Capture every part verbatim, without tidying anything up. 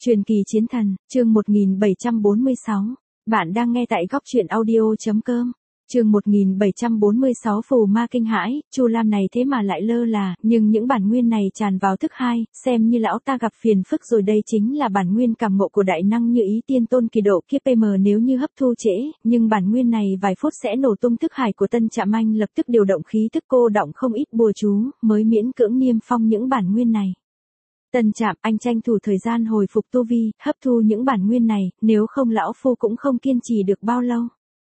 Truyền kỳ chiến thần, chương một nghìn bảy trăm bốn mươi sáu. Bạn đang nghe tại góc truyện audio.com. Chương một nghìn bảy trăm bốn mươi sáu phù ma kinh hãi, Chu Lam này thế mà lại lơ là, nhưng những bản nguyên này tràn vào thức hai, xem như lão ta gặp phiền phức rồi, đây chính là bản nguyên cảm ngộ của đại năng như Ý Tiên Tôn kỳ độ kiếp pê em, nếu như hấp thu trễ, nhưng bản nguyên này vài phút sẽ nổ tung. Thức hải của Tân Trạm Anh lập tức điều động khí thức cô động không ít bùa chú, mới miễn cưỡng niêm phong những bản nguyên này. Tân Trạm Anh tranh thủ thời gian hồi phục tu vi, hấp thu những bản nguyên này, nếu không lão phu cũng không kiên trì được bao lâu.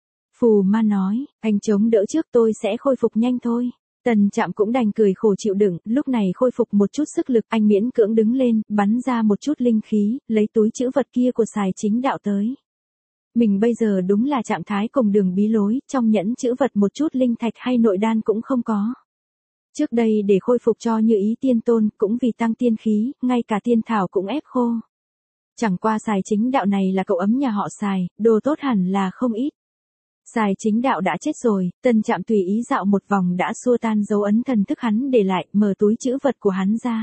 Phù ma nói, anh chống đỡ trước, tôi sẽ khôi phục nhanh thôi. Tân Trạm cũng đành cười khổ chịu đựng, lúc này khôi phục một chút sức lực, anh miễn cưỡng đứng lên, bắn ra một chút linh khí, lấy túi trữ vật kia của Sài Chính Đạo tới. Mình bây giờ đúng là trạng thái cùng đường bí lối, trong nhẫn trữ vật một chút linh thạch hay nội đan cũng không có. Trước đây để khôi phục cho Như Ý Tiên Tôn, cũng vì tăng tiên khí, ngay cả tiên thảo cũng ép khô. Chẳng qua Sài Chính Đạo này là cậu ấm nhà họ Sài, đồ tốt hẳn là không ít. Sài Chính Đạo đã chết rồi, Tân Trạm tùy ý dạo một vòng đã xua tan dấu ấn thần thức hắn để lại, mở túi trữ vật của hắn ra.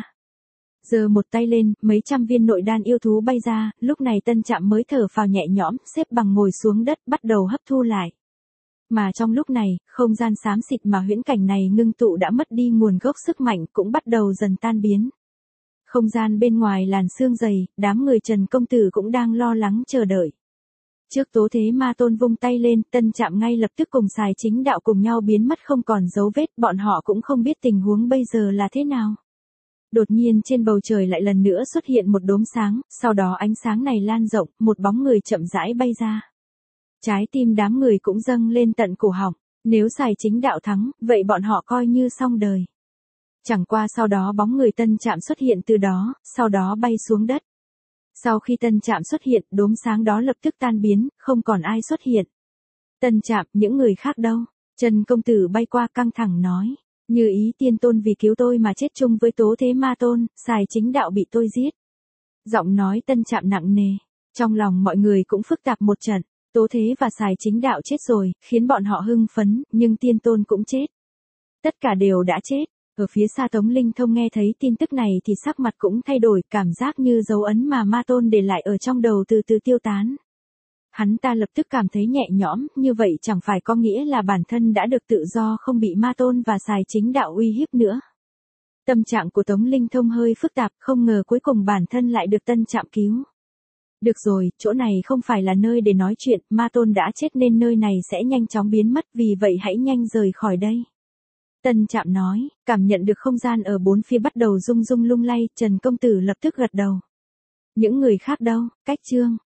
Giơ một tay lên, mấy trăm viên nội đan yêu thú bay ra, lúc này Tân Trạm mới thở phào nhẹ nhõm, xếp bằng ngồi xuống đất, bắt đầu hấp thu lại. Mà trong lúc này, không gian xám xịt mà huyễn cảnh này ngưng tụ đã mất đi nguồn gốc sức mạnh, cũng bắt đầu dần tan biến. Không gian bên ngoài làn sương dày, đám người Trần Công Tử cũng đang lo lắng chờ đợi. Trước Tố Thế Ma Tôn vung tay lên, Tân Trạm ngay lập tức cùng Sài Chính Đạo cùng nhau biến mất không còn dấu vết, bọn họ cũng không biết tình huống bây giờ là thế nào. Đột nhiên trên bầu trời lại lần nữa xuất hiện một đốm sáng, sau đó ánh sáng này lan rộng, một bóng người chậm rãi bay ra. Trái tim đám người cũng dâng lên tận cổ họng, nếu Sài Chính Đạo thắng, vậy bọn họ coi như xong đời. Chẳng qua sau đó bóng người Tân Trạm xuất hiện từ đó, sau đó bay xuống đất. Sau khi Tân Trạm xuất hiện, đốm sáng đó lập tức tan biến, không còn ai xuất hiện. Tân Trạm, những người khác đâu? Trần Công Tử bay qua căng thẳng nói, Như Ý Tiên Tôn vì cứu tôi mà chết chung với Tố Thế Ma Tôn, Sài Chính Đạo bị tôi giết. Giọng nói Tân Trạm nặng nề, trong lòng mọi người cũng phức tạp một trận. Tố Thế và Sài Chính Đạo chết rồi, khiến bọn họ hưng phấn, nhưng Tiên Tôn cũng chết. Tất cả đều đã chết. Ở phía xa Tống Linh Thông nghe thấy tin tức này thì sắc mặt cũng thay đổi, cảm giác như dấu ấn mà Ma Tôn để lại ở trong đầu từ từ tiêu tán. Hắn ta lập tức cảm thấy nhẹ nhõm, như vậy chẳng phải có nghĩa là bản thân đã được tự do, không bị Ma Tôn và Sài Chính Đạo uy hiếp nữa. Tâm trạng của Tống Linh Thông hơi phức tạp, không ngờ cuối cùng bản thân lại được Tân Trạm cứu. Được rồi, chỗ này không phải là nơi để nói chuyện, Ma Tôn đã chết nên nơi này sẽ nhanh chóng biến mất, vì vậy hãy nhanh rời khỏi đây. Tân Trạm nói, cảm nhận được không gian ở bốn phía bắt đầu rung rung lung lay, Trần Công Tử lập tức gật đầu. Những người khác đâu? Cách Trương,